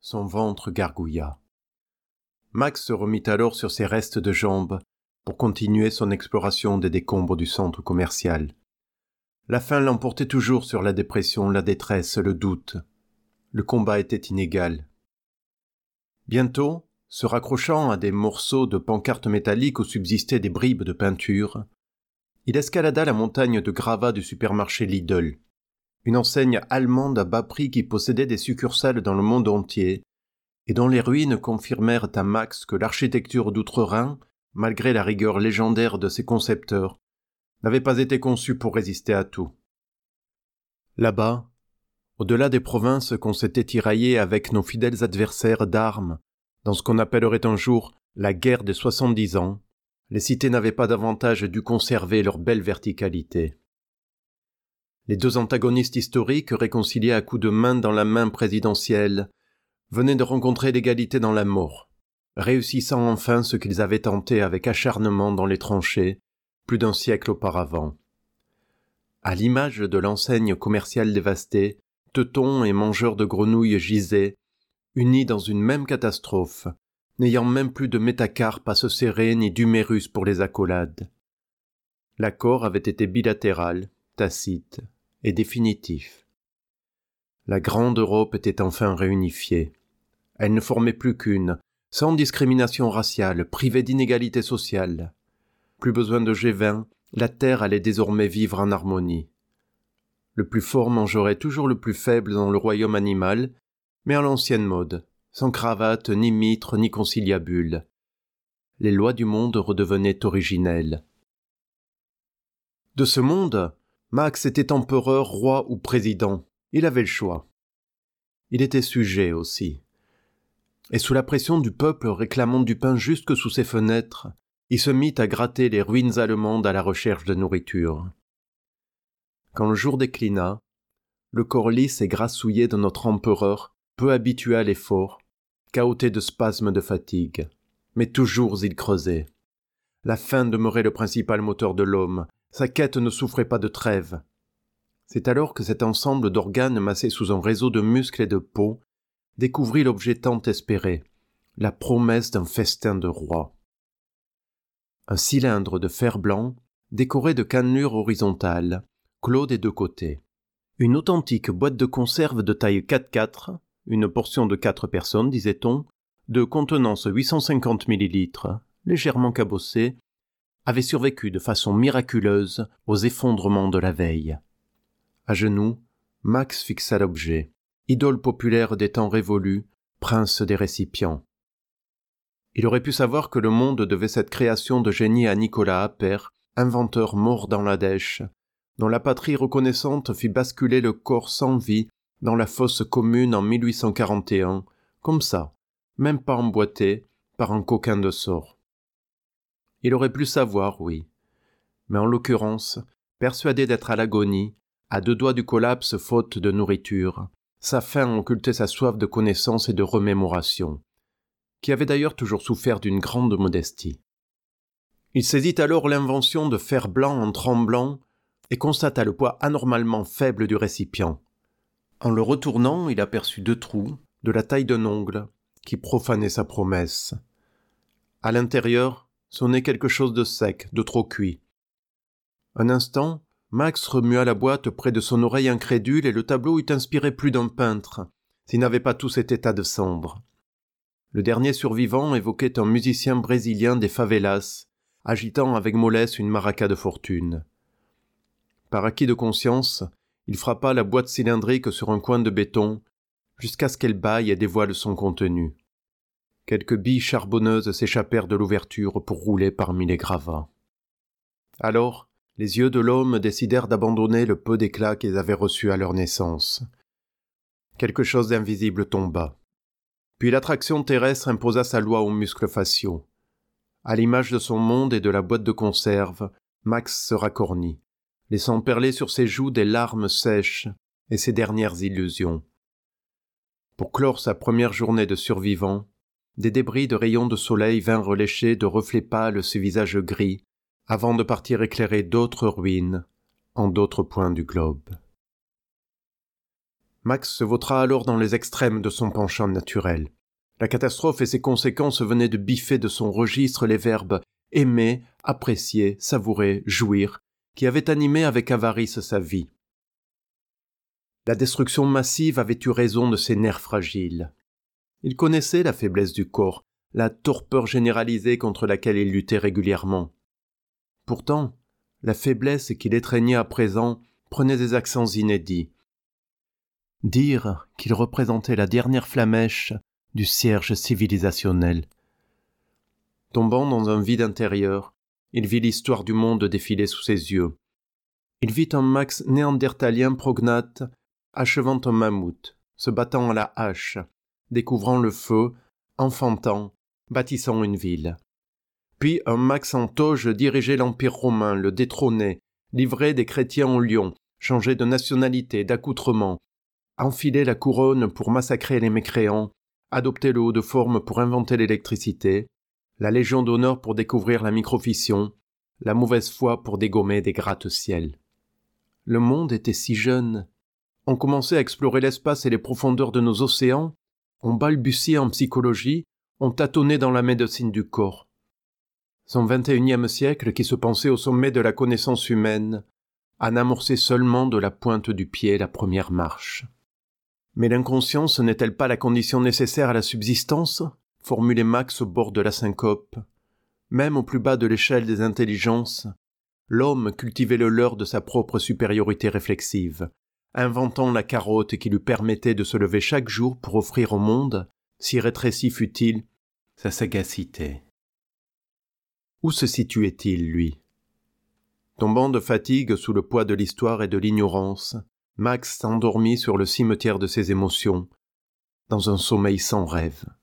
son ventre gargouilla. Max se remit alors sur ses restes de jambes pour continuer son exploration des décombres du centre commercial. La faim l'emportait toujours sur la dépression, la détresse, le doute. Le combat était inégal. Bientôt, se raccrochant à des morceaux de pancartes métalliques où subsistaient des bribes de peinture, il escalada la montagne de gravats du supermarché Lidl, une enseigne allemande à bas prix qui possédait des succursales dans le monde entier et dont les ruines confirmèrent à Max que l'architecture d'Outre-Rhin, malgré la rigueur légendaire de ses concepteurs, n'avait pas été conçue pour résister à tout. Là-bas, au-delà des provinces qu'on s'était tiraillées avec nos fidèles adversaires d'armes, dans ce qu'on appellerait un jour la guerre des 70 ans, les cités n'avaient pas davantage dû conserver leur belle verticalité. Les deux antagonistes historiques, réconciliés à coups de main dans la main présidentielle, venaient de rencontrer l'égalité dans la mort, réussissant enfin ce qu'ils avaient tenté avec acharnement dans les tranchées plus d'un siècle auparavant. À l'image de l'enseigne commerciale dévastée, teutons et mangeurs de grenouilles gisaient, unis dans une même catastrophe, n'ayant même plus de métacarpe à se serrer ni d'humérus pour les accolades. L'accord avait été bilatéral, tacite et définitif. La grande Europe était enfin réunifiée. Elle ne formait plus qu'une, sans discrimination raciale, privée d'inégalité sociale. Plus besoin de G20, la terre allait désormais vivre en harmonie. Le plus fort mangerait toujours le plus faible dans le royaume animal, mais à l'ancienne mode, sans cravate, ni mitre, ni conciliabule. Les lois du monde redevenaient originelles. De ce monde, Max était empereur, roi ou président. Il avait le choix. Il était sujet aussi. Et sous la pression du peuple réclamant du pain jusque sous ses fenêtres, il se mit à gratter les ruines allemandes à la recherche de nourriture. Quand le jour déclina, le corps lisse et grassouillé de notre empereur, peu habitué à l'effort, cahotait de spasmes de fatigue. Mais toujours il creusait. La faim demeurait le principal moteur de l'homme, sa quête ne souffrait pas de trêve. C'est alors que cet ensemble d'organes massés sous un réseau de muscles et de peau découvrit l'objet tant espéré, la promesse d'un festin de roi. Un cylindre de fer blanc, décoré de cannelures horizontales, clos des deux côtés. Une authentique boîte de conserve de taille 4x4, une portion de 4 personnes, disait-on, de contenance 850 ml, légèrement cabossée, avait survécu de façon miraculeuse aux effondrements de la veille. À genoux, Max fixa l'objet, idole populaire des temps révolus, prince des récipients. Il aurait pu savoir que le monde devait cette création de génie à Nicolas Appert, inventeur mort dans l'Ardèche, dont la patrie reconnaissante fit basculer le corps sans vie dans la fosse commune en 1841, comme ça, même pas emboîté, par un coquin de sort. Il aurait pu savoir, oui, mais en l'occurrence, persuadé d'être à l'agonie, à 2 doigts du collapse faute de nourriture, sa faim occultait sa soif de connaissance et de remémoration, qui avait d'ailleurs toujours souffert d'une grande modestie. Il saisit alors l'invention de fer blanc en tremblant et constata le poids anormalement faible du récipient. En le retournant, il aperçut 2 trous, de la taille d'un ongle, qui profanaient sa promesse. À l'intérieur, sonnait quelque chose de sec, de trop cuit. Un instant, Max remua la boîte près de son oreille incrédule et le tableau eût inspiré plus d'un peintre, s'il n'avait pas tout cet état de cendre. Le dernier survivant évoquait un musicien brésilien des favelas, agitant avec mollesse une maraca de fortune. Par acquis de conscience, il frappa la boîte cylindrique sur un coin de béton, jusqu'à ce qu'elle bâille et dévoile son contenu. Quelques billes charbonneuses s'échappèrent de l'ouverture pour rouler parmi les gravats. Alors, les yeux de l'homme décidèrent d'abandonner le peu d'éclat qu'ils avaient reçu à leur naissance. Quelque chose d'invisible tomba. Puis l'attraction terrestre imposa sa loi aux muscles faciaux. À l'image de son monde et de la boîte de conserve, Max se racornit, laissant perler sur ses joues des larmes sèches et ses dernières illusions. Pour clore sa première journée de survivant, des débris de rayons de soleil vinrent lécher de reflets pâles ses visages gris, avant de partir éclairer d'autres ruines en d'autres points du globe. Max se vautra alors dans les extrêmes de son penchant naturel. La catastrophe et ses conséquences venaient de biffer de son registre les verbes aimer, apprécier, savourer, jouir, qui avaient animé avec avarice sa vie. La destruction massive avait eu raison de ses nerfs fragiles. Il connaissait la faiblesse du corps, la torpeur généralisée contre laquelle il luttait régulièrement. Pourtant, la faiblesse qui l'étreignait à présent prenait des accents inédits. Dire qu'il représentait la dernière flammèche du cierge civilisationnel. Tombant dans un vide intérieur, il vit l'histoire du monde défiler sous ses yeux. Il vit un Max néandertalien prognate, achevant un mammouth, se battant à la hache, découvrant le feu, enfantant, bâtissant une ville. Puis un Max en toge dirigeait l'Empire romain, le détrônait, livrait des chrétiens aux lions, changeait de nationalité, d'accoutrement, enfilait la couronne pour massacrer les mécréants, adoptait le haut de forme pour inventer l'électricité, la Légion d'honneur pour découvrir la microfission, la mauvaise foi pour dégommer des gratte-ciel. Le monde était si jeune. On commençait à explorer l'espace et les profondeurs de nos océans, on balbutiait en psychologie, on tâtonnait dans la médecine du corps. Son 21e siècle, qui se pensait au sommet de la connaissance humaine, en amorçait seulement de la pointe du pied la première marche. Mais l'inconscience n'est-elle pas la condition nécessaire à la subsistance ? Formulait Max au bord de la syncope. Même au plus bas de l'échelle des intelligences, l'homme cultivait le leurre de sa propre supériorité réflexive, inventant la carotte qui lui permettait de se lever chaque jour pour offrir au monde, si rétréci fût-il, sa sagacité. Où se situait-il, lui ? Tombant de fatigue sous le poids de l'histoire et de l'ignorance, Max s'endormit sur le cimetière de ses émotions, dans un sommeil sans rêve.